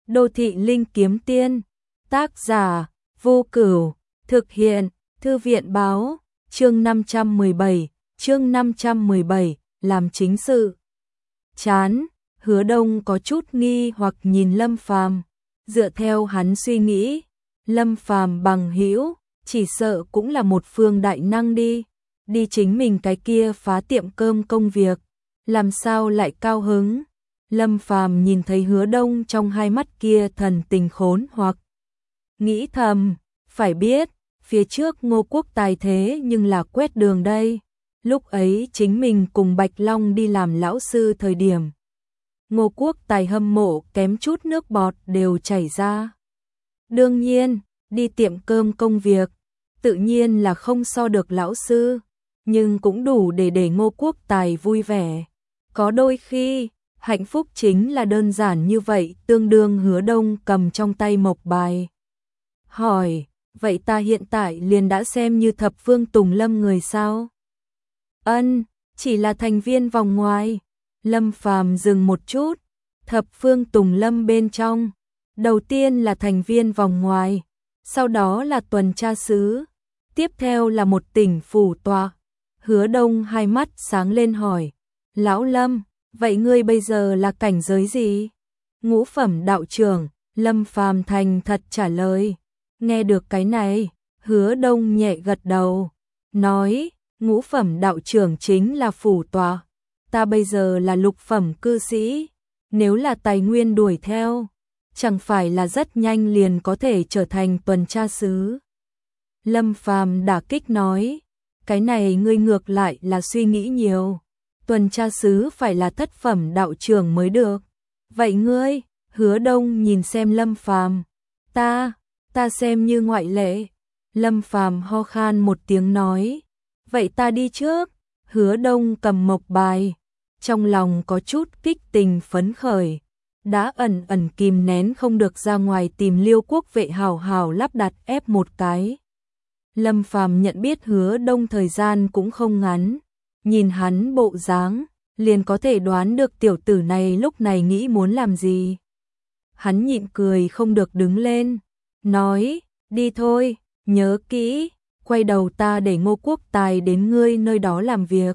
Đô thị linh kiếm tiên, tác giả Vô Cửu, thực hiện Thư viện báo, chương 517, làm chính sự. Chán, Hứa Đông có chút nghi hoặc nhìn Lâm Phàm, dựa theo hắn suy nghĩ, Lâm Phàm bằng hữu, chỉ sợ cũng là một phương đại năng đi chính mình cái kia phá tiệm cơm công việc, làm sao lại cao hứng. Lâm Phàm nhìn thấy Hứa Đông trong hai mắt kia thần tình khốn hoặc, nghĩ thầm, phải biết, phía trước Ngô Quốc Tài thế nhưng là quét đường đây. Lúc ấy chính mình cùng Bạch Long đi làm lão sư thời điểm, Ngô Quốc Tài hâm mộ kém chút nước bọt đều chảy ra. Đương nhiên, đi tiệm cơm công việc, tự nhiên là không so được lão sư, nhưng cũng đủ để Ngô Quốc Tài vui vẻ. Có đôi khi, hạnh phúc chính là đơn giản như vậy. Tương đương Hứa Đông cầm trong tay mộc bài, hỏi, vậy ta hiện tại liền đã xem như thập phương Tùng Lâm người sao? Ân, chỉ là thành viên vòng ngoài. Lâm Phàm dừng một chút, thập phương Tùng Lâm bên trong, đầu tiên là thành viên vòng ngoài, sau đó là tuần tra sứ, tiếp theo là một tỉnh phủ tọa. Hứa Đông hai mắt sáng lên hỏi, lão Lâm, vậy ngươi bây giờ là cảnh giới gì? Ngũ phẩm đạo trưởng. Lâm Phàm thành thật trả lời. Nghe được cái này, Hứa Đông nhẹ gật đầu, nói, ngũ phẩm đạo trưởng chính là phủ tọa, ta bây giờ là lục phẩm cư sĩ, nếu là tài nguyên đuổi theo, chẳng phải là rất nhanh liền có thể trở thành tuần tra sứ. Lâm Phàm đả kích nói, cái này ngươi ngược lại là suy nghĩ nhiều, tuần tra sứ phải là thất phẩm đạo trưởng mới được. Vậy ngươi? Hứa Đông nhìn xem Lâm Phàm, ta xem như ngoại lệ. Lâm Phàm ho khan một tiếng nói, vậy ta đi trước. Hứa Đông cầm mộc bài, trong lòng có chút kích tình phấn khởi, đã ẩn kìm nén không được ra ngoài tìm Liêu Quốc vệ hảo hảo lắp đặt ép một cái. Lâm Phàm nhận biết Hứa Đông thời gian cũng không ngắn, nhìn hắn bộ dáng, liền có thể đoán được tiểu tử này lúc này nghĩ muốn làm gì. Hắn nhịn cười không được đứng lên, nói, đi thôi, nhớ kỹ, quay đầu ta để Ngô Quốc Tài đến ngươi nơi đó làm việc.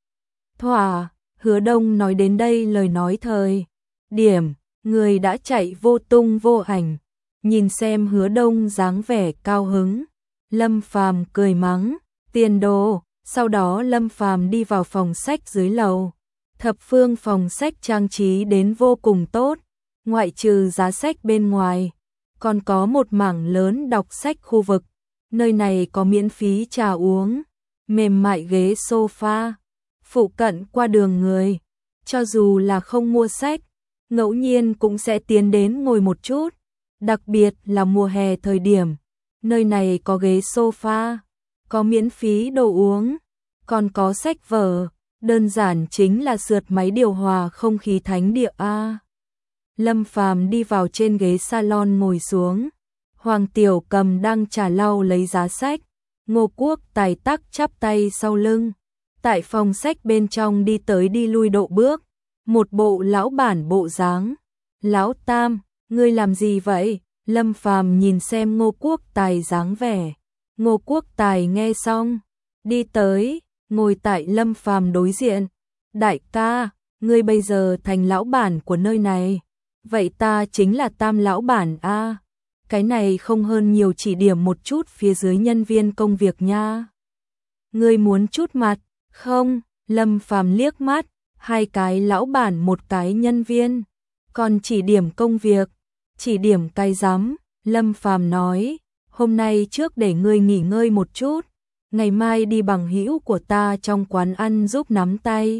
Thỏa. Hứa Đông nói đến đây lời nói thời điểm, người đã chạy vô tung vô ảnh. Nhìn xem Hứa Đông dáng vẻ cao hứng, Lâm Phàm cười mắng, tiền đồ. Sau đó Lâm Phàm đi vào phòng sách dưới lầu. Thập phương phòng sách trang trí đến vô cùng tốt, ngoại trừ giá sách bên ngoài, còn có một mảng lớn đọc sách khu vực. Nơi này có miễn phí trà uống, mềm mại ghế sofa, phụ cận qua đường người, cho dù là không mua sách, ngẫu nhiên cũng sẽ tiến đến ngồi một chút. Đặc biệt là mùa hè thời điểm, nơi này có ghế sofa, có miễn phí đồ uống, còn có sách vở, đơn giản chính là sượt máy điều hòa không khí thánh địa a. Lâm Phàm đi vào trên ghế salon ngồi xuống. Hoàng Tiểu Cầm đang trà lau lấy giá sách, Ngô Quốc Tài tắc chắp tay sau lưng, tại phòng sách bên trong đi tới đi lui độ bước, một bộ lão bản bộ dáng. Lão Tam, ngươi làm gì vậy? Lâm Phàm nhìn xem Ngô Quốc Tài dáng vẻ. Ngô Quốc Tài nghe xong, đi tới, ngồi tại Lâm Phàm đối diện. Đại ca, ngươi bây giờ thành lão bản của nơi này, vậy ta chính là Tam lão bản a. Cái này không hơn nhiều chỉ điểm một chút phía dưới nhân viên công việc nha. Ngươi muốn chút mặt, không? Lâm Phàm liếc mắt, hai cái lão bản một cái nhân viên, còn chỉ điểm công việc, chỉ điểm cái rắm. Lâm Phàm nói, hôm nay trước để ngươi nghỉ ngơi một chút, ngày mai đi bằng hữu của ta trong quán ăn giúp nắm tay.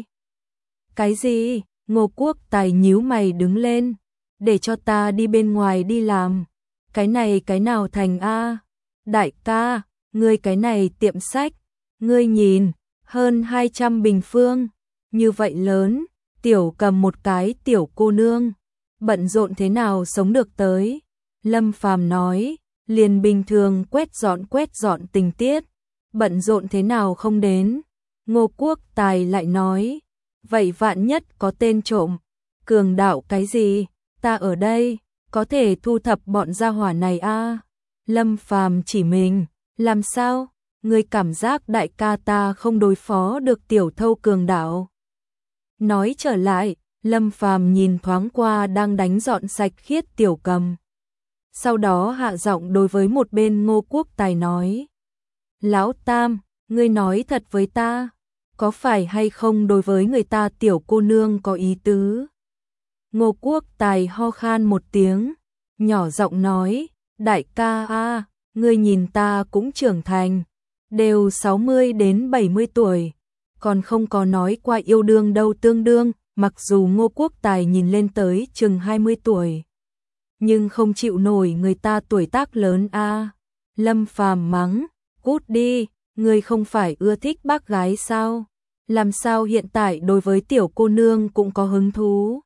Cái gì? Ngô Quốc Tài nhíu mày đứng lên, để cho ta đi bên ngoài đi làm. Cái này cái nào thành a? Đại ca, ngươi cái này tiệm sách, ngươi nhìn, hơn 200 bình phương, như vậy lớn, Tiểu Cầm một cái tiểu cô nương, bận rộn thế nào sống được tới? Lâm Phàm nói, liền bình thường quét dọn tình tiết, bận rộn thế nào không đến? Ngô Quốc Tài lại nói, vậy vạn nhất có tên trộm, cường đạo cái gì, ta ở đây, có thể thu thập bọn gia hỏa này a. Lâm Phàm chỉ mình, làm sao? Ngươi cảm giác đại ca ta không đối phó được tiểu thâu cường đạo. Nói trở lại, Lâm Phàm nhìn thoáng qua đang đánh dọn sạch Khiết Tiểu Cầm. Sau đó hạ giọng đối với một bên Ngô Quốc Tài nói. Lão Tam, ngươi nói thật với ta, có phải hay không đối với người ta tiểu cô nương có ý tứ? Ngô Quốc Tài ho khan một tiếng, nhỏ giọng nói, đại ca a, ngươi nhìn ta cũng trưởng thành, đều 60 đến 70 tuổi, còn không có nói qua yêu đương đâu tương đương, mặc dù Ngô Quốc Tài nhìn lên tới chừng 20 tuổi. Nhưng không chịu nổi người ta tuổi tác lớn a. Lâm Phàm mắng, cút đi, ngươi không phải ưa thích bác gái sao? Làm sao hiện tại đối với tiểu cô nương cũng có hứng thú?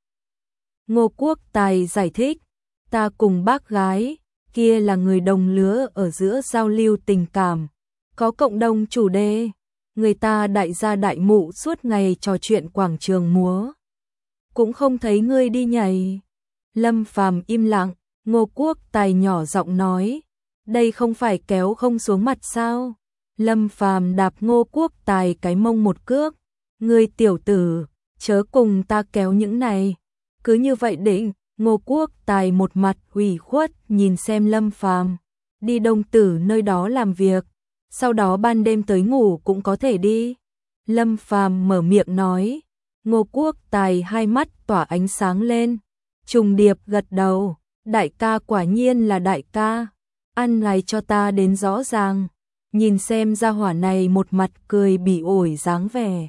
Ngô Quốc Tài giải thích, ta cùng bác gái, kia là người đồng lứa ở giữa giao lưu tình cảm, có cộng đồng chủ đề, người ta đại gia đại mụ suốt ngày trò chuyện quảng trường múa. Cũng không thấy ngươi đi nhảy. Lâm Phàm im lặng, Ngô Quốc Tài nhỏ giọng nói, đây không phải kéo không xuống mặt sao? Lâm Phàm đạp Ngô Quốc Tài cái mông một cước, ngươi tiểu tử, chớ cùng ta kéo những này. Cứ như vậy định, Ngô Quốc Tài một mặt ủy khuất nhìn xem Lâm Phàm đi Đông Tử nơi đó làm việc, sau đó ban đêm tới ngủ cũng có thể đi. Lâm Phàm mở miệng nói, Ngô Quốc Tài hai mắt tỏa ánh sáng lên, trùng điệp gật đầu, đại ca quả nhiên là đại ca, ăn này cho ta đến rõ ràng. Nhìn xem gia hỏa này một mặt cười bỉ ổi dáng vẻ.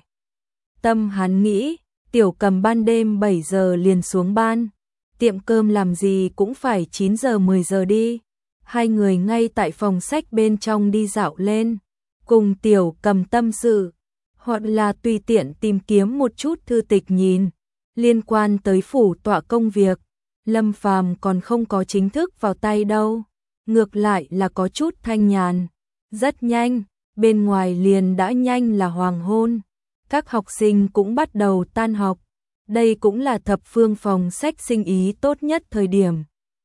Tâm hắn nghĩ, Tiểu Cầm ban đêm 7 giờ liền xuống ban, tiệm cơm làm gì cũng phải 9 giờ 10 giờ đi. Hai người ngay tại phòng sách bên trong đi dạo lên, cùng Tiểu Cầm tâm sự, hoặc là tùy tiện tìm kiếm một chút thư tịch nhìn, liên quan tới phủ tọa công việc. Lâm Phàm còn không có chính thức vào tay đâu, ngược lại là có chút thanh nhàn. Rất nhanh, bên ngoài liền đã nhanh là hoàng hôn, các học sinh cũng bắt đầu tan học. Đây cũng là thập phương phòng sách sinh ý tốt nhất thời điểm.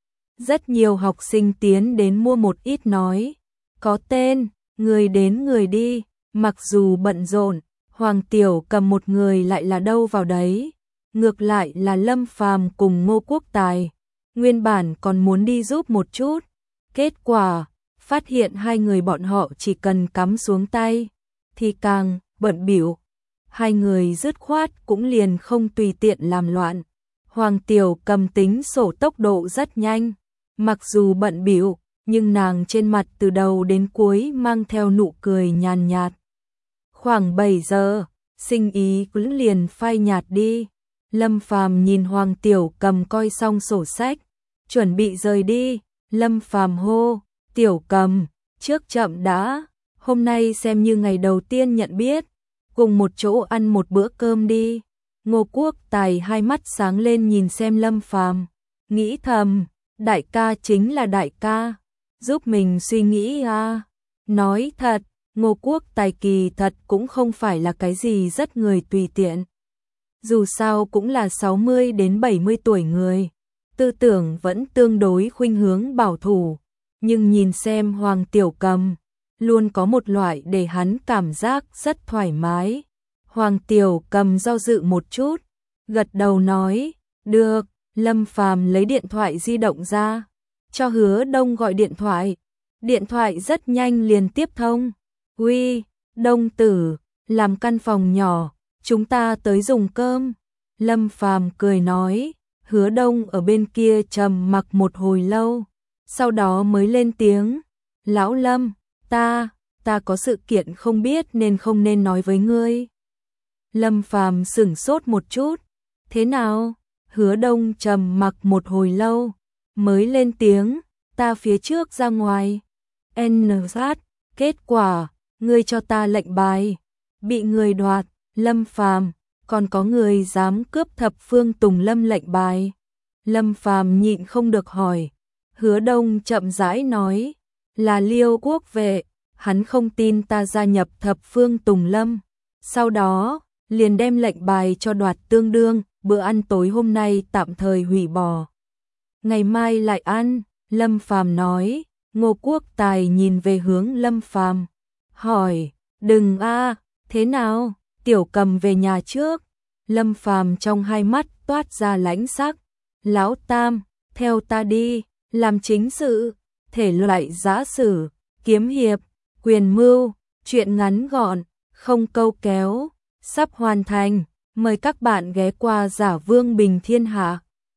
Rất nhiều học sinh tiến đến mua một ít nói, có tên, người đến người đi, mặc dù bận rộn, Hoàng Tiểu Cầm một người lại là đâu vào đấy. Ngược lại là Lâm Phàm cùng Ngô Quốc Tài, nguyên bản còn muốn đi giúp một chút, kết quả phát hiện hai người bọn họ chỉ cần cắm xuống tay thì càng bận bịu. Hai người dứt khoát cũng liền không tùy tiện làm loạn. Hoàng Tiểu Cầm tính sổ tốc độ rất nhanh, mặc dù bận bịu, nhưng nàng trên mặt từ đầu đến cuối mang theo nụ cười nhàn nhạt. Khoảng 7 giờ, sinh ý cũng liền phai nhạt đi. Lâm Phàm nhìn Hoàng Tiểu Cầm coi xong sổ sách, chuẩn bị rời đi. Lâm Phàm hô, Tiểu Cầm, trước chậm đã, hôm nay xem như ngày đầu tiên nhận biết, cùng một chỗ ăn một bữa cơm đi. Ngô Quốc Tài hai mắt sáng lên nhìn xem Lâm Phàm, nghĩ thầm, đại ca chính là đại ca, giúp mình suy nghĩ à. Nói thật, Ngô Quốc Tài kỳ thật cũng không phải là cái gì rất người tùy tiện. Dù sao cũng là 60 đến 70 tuổi người, tư tưởng vẫn tương đối khuynh hướng bảo thủ, nhưng nhìn xem Hoàng Tiểu Cầm, luôn có một loại để hắn cảm giác rất thoải mái. Hoàng Tiểu Cầm do dự một chút, gật đầu nói, được. Lâm Phàm lấy điện thoại di động ra, cho Hứa Đông gọi điện thoại. Điện thoại rất nhanh liền tiếp thông. Uy, Đông tử, làm căn phòng nhỏ, chúng ta tới dùng cơm. Lâm Phàm cười nói. Hứa Đông ở bên kia trầm mặc một hồi lâu, sau đó mới lên tiếng, Lão Lâm, ta có sự kiện không biết nên không nên nói với ngươi. Lâm Phàm sửng sốt một chút, thế nào? Hứa Đông trầm mặc một hồi lâu, mới lên tiếng, ta phía trước ra ngoài, NZ, kết quả, ngươi cho ta lệnh bài, bị người đoạt. Lâm Phàm, còn có người dám cướp thập phương Tùng Lâm lệnh bài? Lâm Phàm nhịn không được hỏi. Hứa Đông chậm rãi nói, là Liêu Quốc vệ, hắn không tin ta gia nhập thập phương Tùng Lâm, sau đó liền đem lệnh bài cho đoạt tương đương, bữa ăn tối hôm nay tạm thời hủy bỏ. ngày mai lại ăn, Lâm Phàm nói. Ngô Quốc Tài nhìn về hướng Lâm Phàm, hỏi, đừng a, thế nào, Tiểu Cầm về nhà trước. Lâm Phàm trong hai mắt toát ra lãnh sắc, Lão Tam, theo ta đi, làm chính sự, thể loại giã sử, kiếm hiệp, quyền mưu, truyện ngắn gọn, không câu kéo, sắp hoàn thành, mời các bạn ghé qua Giả Vương Bình Thiên Hạ.